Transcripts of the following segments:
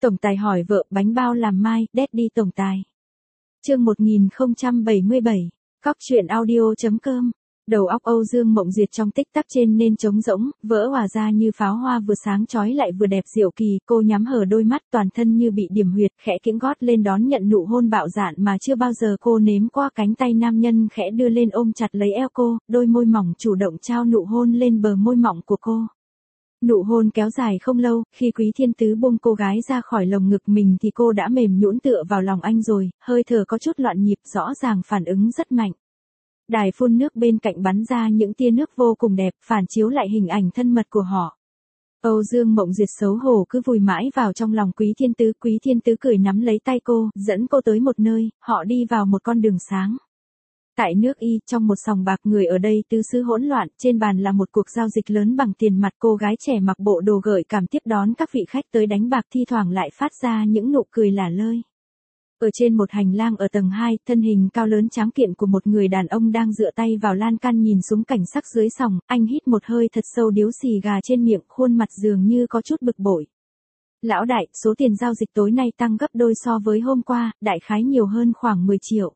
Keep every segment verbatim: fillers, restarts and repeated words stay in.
Tổng tài hỏi vợ bánh bao làm mai, Daddy tổng tài. Chương một nghìn không trăm bảy mươi bảy, Cóc truyện audio.com. Đầu óc Âu Dương Mộng Duyệt trong tích tắc trên nên trống rỗng, vỡ hòa ra như pháo hoa vừa sáng chói lại vừa đẹp diệu kỳ, cô nhắm hờ đôi mắt toàn thân như bị điểm huyệt, khẽ kiễng gót lên đón nhận nụ hôn bạo dạn mà chưa bao giờ cô nếm qua. Cánh tay nam nhân khẽ đưa lên ôm chặt lấy eo cô, đôi môi mỏng chủ động trao nụ hôn lên bờ môi mỏng của cô. Nụ hôn kéo dài không lâu, khi Quý Thiên Tứ buông cô gái ra khỏi lồng ngực mình thì cô đã mềm nhũn tựa vào lòng anh rồi, hơi thở có chút loạn nhịp, rõ ràng phản ứng rất mạnh. Đài phun nước bên cạnh bắn ra những tia nước vô cùng đẹp, phản chiếu lại hình ảnh thân mật của họ. Âu Dương Mộng Duyệt xấu hổ cứ vùi mãi vào trong lòng Quý Thiên Tứ. Quý Thiên Tứ cười nắm lấy tay cô, dẫn cô tới một nơi, họ đi vào một con đường sáng. Tại nước Y, trong một sòng bạc, người ở đây tứ xứ hỗn loạn, trên bàn là một cuộc giao dịch lớn bằng tiền mặt. Cô gái trẻ mặc bộ đồ gợi cảm tiếp đón các vị khách tới đánh bạc, thi thoảng lại phát ra những nụ cười lả lơi. Ở trên một hành lang ở tầng hai, thân hình cao lớn tráng kiện của một người đàn ông đang dựa tay vào lan can nhìn xuống cảnh sắc dưới sòng, anh hít một hơi thật sâu, điếu xì gà trên miệng, khuôn mặt dường như có chút bực bội. Lão đại, số tiền giao dịch tối nay tăng gấp đôi so với hôm qua, đại khái nhiều hơn khoảng mười triệu.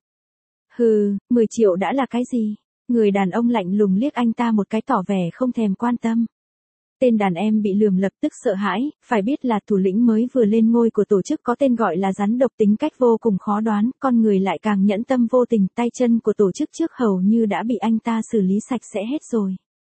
Hừ, mười triệu đã là cái gì? Người đàn ông lạnh lùng liếc anh ta một cái tỏ vẻ không thèm quan tâm. Tên đàn em bị lườm lập tức sợ hãi, phải biết là thủ lĩnh mới vừa lên ngôi của tổ chức có tên gọi là rắn độc, tính cách vô cùng khó đoán, con người lại càng nhẫn tâm vô tình, tay chân của tổ chức trước hầu như đã bị anh ta xử lý sạch sẽ hết rồi.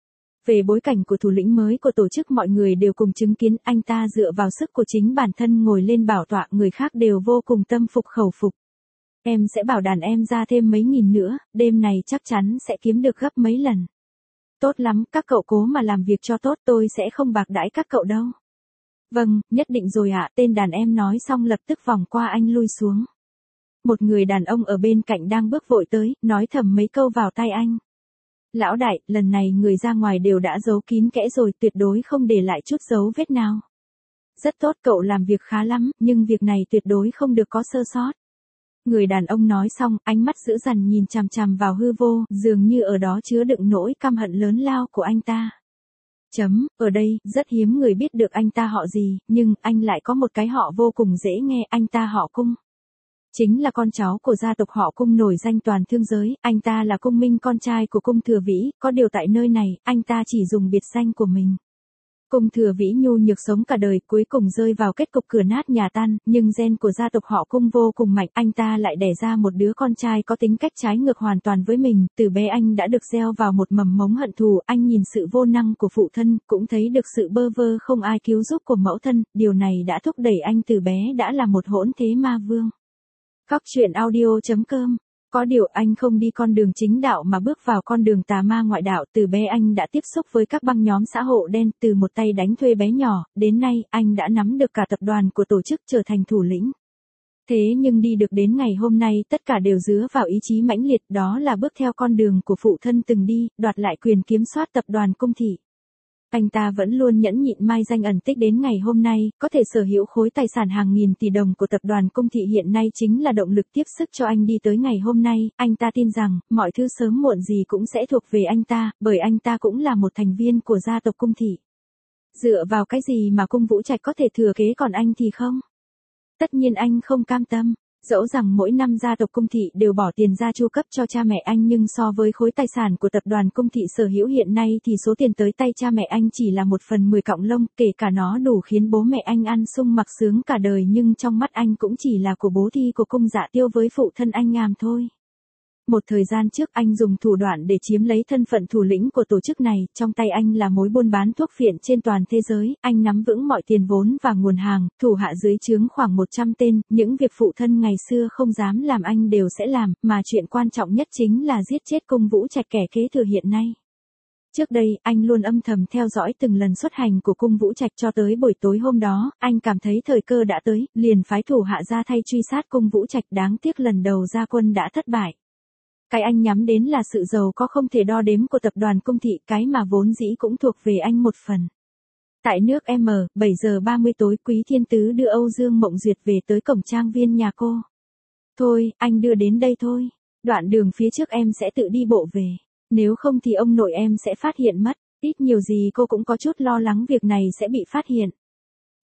Về bối cảnh của thủ lĩnh mới của tổ chức mọi người đều cùng chứng kiến, anh ta dựa vào sức của chính bản thân ngồi lên bảo tọa, người khác đều vô cùng tâm phục khẩu phục. Em sẽ bảo đàn em ra thêm mấy nghìn nữa, đêm này chắc chắn sẽ kiếm được gấp mấy lần. Tốt lắm, các cậu cố mà làm việc cho tốt, tôi sẽ không bạc đãi các cậu đâu. Vâng, nhất định rồi ạ, tên đàn em nói xong lập tức vòng qua anh lui xuống. Một người đàn ông ở bên cạnh đang bước vội tới, nói thầm mấy câu vào tai anh. Lão đại, lần này người ra ngoài đều đã giấu kín kẽ rồi, tuyệt đối không để lại chút dấu vết nào. Rất tốt, cậu làm việc khá lắm, nhưng việc này tuyệt đối không được có sơ sót. Người đàn ông nói xong, ánh mắt dữ dằn nhìn chằm chằm vào hư vô, dường như ở đó chứa đựng nỗi căm hận lớn lao của anh ta. Chấm, ở đây, rất hiếm người biết được anh ta họ gì, nhưng anh lại có một cái họ vô cùng dễ nghe, anh ta họ Cung. Chính là con cháu của gia tộc họ Cung nổi danh toàn thương giới, anh ta là Cung Minh, con trai của Cung Thừa Vĩ, có điều tại nơi này, anh ta chỉ dùng biệt danh của mình. Cung Thừa Vĩ nhu nhược sống cả đời, cuối cùng rơi vào kết cục cửa nát nhà tan, nhưng gen của gia tộc họ Cung vô cùng mạnh, anh ta lại đẻ ra một đứa con trai có tính cách trái ngược hoàn toàn với mình, từ bé anh đã được gieo vào một mầm mống hận thù, anh nhìn sự vô năng của phụ thân, cũng thấy được sự bơ vơ không ai cứu giúp của mẫu thân, điều này đã thúc đẩy anh từ bé đã là một hỗn thế ma vương. Cóc truyện audio.com. Có điều anh không đi con đường chính đạo mà bước vào con đường tà ma ngoại đạo, từ bé anh đã tiếp xúc với các băng nhóm xã hội đen, từ một tay đánh thuê bé nhỏ, đến nay anh đã nắm được cả tập đoàn của tổ chức, trở thành thủ lĩnh. Thế nhưng đi được đến ngày hôm nay tất cả đều dứa vào ý chí mãnh liệt, đó là bước theo con đường của phụ thân từng đi, đoạt lại quyền kiểm soát tập đoàn Cung Thị. Anh ta vẫn luôn nhẫn nhịn mai danh ẩn tích đến ngày hôm nay, có thể sở hữu khối tài sản hàng nghìn tỷ đồng của tập đoàn Cung Thị hiện nay chính là động lực tiếp sức cho anh đi tới ngày hôm nay. Anh ta tin rằng, mọi thứ sớm muộn gì cũng sẽ thuộc về anh ta, bởi anh ta cũng là một thành viên của gia tộc Cung Thị. Dựa vào cái gì mà Cung Vũ Trạch có thể thừa kế còn anh thì không? Tất nhiên anh không cam tâm. Dẫu rằng mỗi năm gia tộc Cung Thị đều bỏ tiền ra chu cấp cho cha mẹ anh, nhưng so với khối tài sản của tập đoàn Cung Thị sở hữu hiện nay thì số tiền tới tay cha mẹ anh chỉ là một phần mười cọng lông, kể cả nó đủ khiến bố mẹ anh ăn sung mặc sướng cả đời, nhưng trong mắt anh cũng chỉ là của bố thi của Cung Dạ Tiêu với phụ thân anh ngàm thôi. Một thời gian trước anh dùng thủ đoạn để chiếm lấy thân phận thủ lĩnh của tổ chức này, trong tay anh là mối buôn bán thuốc phiện trên toàn thế giới, anh nắm vững mọi tiền vốn và nguồn hàng, thủ hạ dưới trướng khoảng một trăm tên, những việc phụ thân ngày xưa không dám làm anh đều sẽ làm, mà chuyện quan trọng nhất chính là giết chết Cung Vũ Trạch, kẻ kế thừa hiện nay. Trước đây, anh luôn âm thầm theo dõi từng lần xuất hành của Cung Vũ Trạch, cho tới buổi tối hôm đó, anh cảm thấy thời cơ đã tới, liền phái thủ hạ ra thay truy sát Cung Vũ Trạch, đáng tiếc lần đầu ra quân đã thất bại. Cái anh nhắm đến là sự giàu có không thể đo đếm của tập đoàn Cung Thị, cái mà vốn dĩ cũng thuộc về anh một phần. Tại nước M, bảy giờ ba mươi tối, Quý Thiên Tứ đưa Âu Dương Mộng Duyệt về tới cổng trang viên nhà cô. Thôi, anh đưa đến đây thôi. Đoạn đường phía trước em sẽ tự đi bộ về. Nếu không thì ông nội em sẽ phát hiện mất. Ít nhiều gì cô cũng có chút lo lắng việc này sẽ bị phát hiện.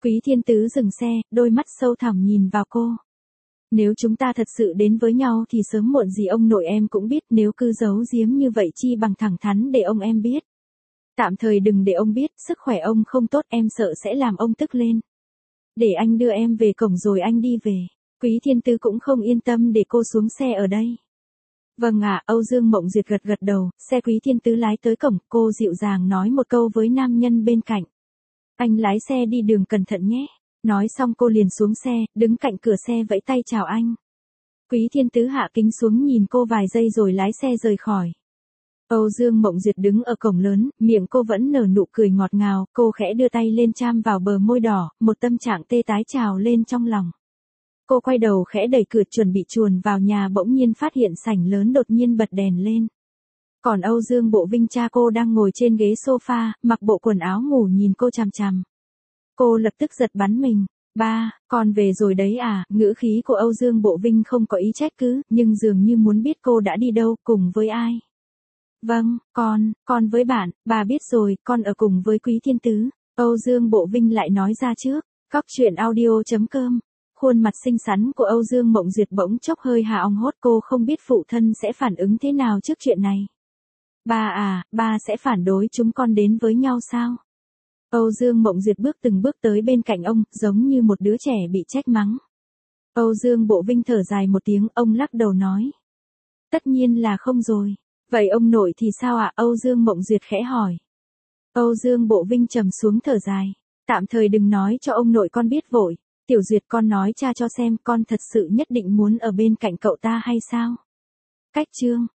Quý Thiên Tứ dừng xe, đôi mắt sâu thẳm nhìn vào cô. Nếu chúng ta thật sự đến với nhau thì sớm muộn gì ông nội em cũng biết, nếu cứ giấu giếm như vậy chi bằng thẳng thắn để ông em biết. Tạm thời đừng để ông biết, sức khỏe ông không tốt, em sợ sẽ làm ông tức lên. Để anh đưa em về cổng rồi anh đi về. Quý Thiên Tứ cũng không yên tâm để cô xuống xe ở đây. Vâng ạ, Âu Dương Mộng Duyệt gật gật đầu, xe Quý Thiên Tứ lái tới cổng, cô dịu dàng nói một câu với nam nhân bên cạnh. Anh lái xe đi đường cẩn thận nhé. Nói xong cô liền xuống xe, đứng cạnh cửa xe vẫy tay chào anh. Quý Thiên Tứ hạ kính xuống nhìn cô vài giây rồi lái xe rời khỏi. Âu Dương Mộng Duyệt đứng ở cổng lớn, miệng cô vẫn nở nụ cười ngọt ngào, cô khẽ đưa tay lên chạm vào bờ môi đỏ, một tâm trạng tê tái trào lên trong lòng. Cô quay đầu khẽ đẩy cửa chuẩn bị chuồn vào nhà, bỗng nhiên phát hiện sảnh lớn đột nhiên bật đèn lên. Còn Âu Dương Bộ Vinh cha cô đang ngồi trên ghế sofa, mặc bộ quần áo ngủ nhìn cô chằm chằm. Cô lập tức giật bắn mình. Ba, con về rồi đấy à, ngữ khí của Âu Dương Bộ Vinh không có ý trách cứ, nhưng dường như muốn biết cô đã đi đâu, cùng với ai. Vâng, con, con với bạn, bà biết rồi, con ở cùng với Quý Thiên Tứ. Âu Dương Bộ Vinh lại nói ra trước. Cóc truyện audio chấm com. Khuôn mặt xinh xắn của Âu Dương Mộng Duyệt bỗng chốc hơi hà ong hốt, cô không biết phụ thân sẽ phản ứng thế nào trước chuyện này. Ba à, ba sẽ phản đối chúng con đến với nhau sao? Âu Dương Mộng Duyệt bước từng bước tới bên cạnh ông, giống như một đứa trẻ bị trách mắng. Âu Dương Bộ Vinh thở dài một tiếng, ông lắc đầu nói. Tất nhiên là không rồi. Vậy ông nội thì sao ạ? Âu Dương Mộng Duyệt khẽ hỏi. Âu Dương Bộ Vinh trầm xuống thở dài. Tạm thời đừng nói cho ông nội con biết vội. Tiểu Duyệt, con nói cha cho xem, con thật sự nhất định muốn ở bên cạnh cậu ta hay sao? Cách chương.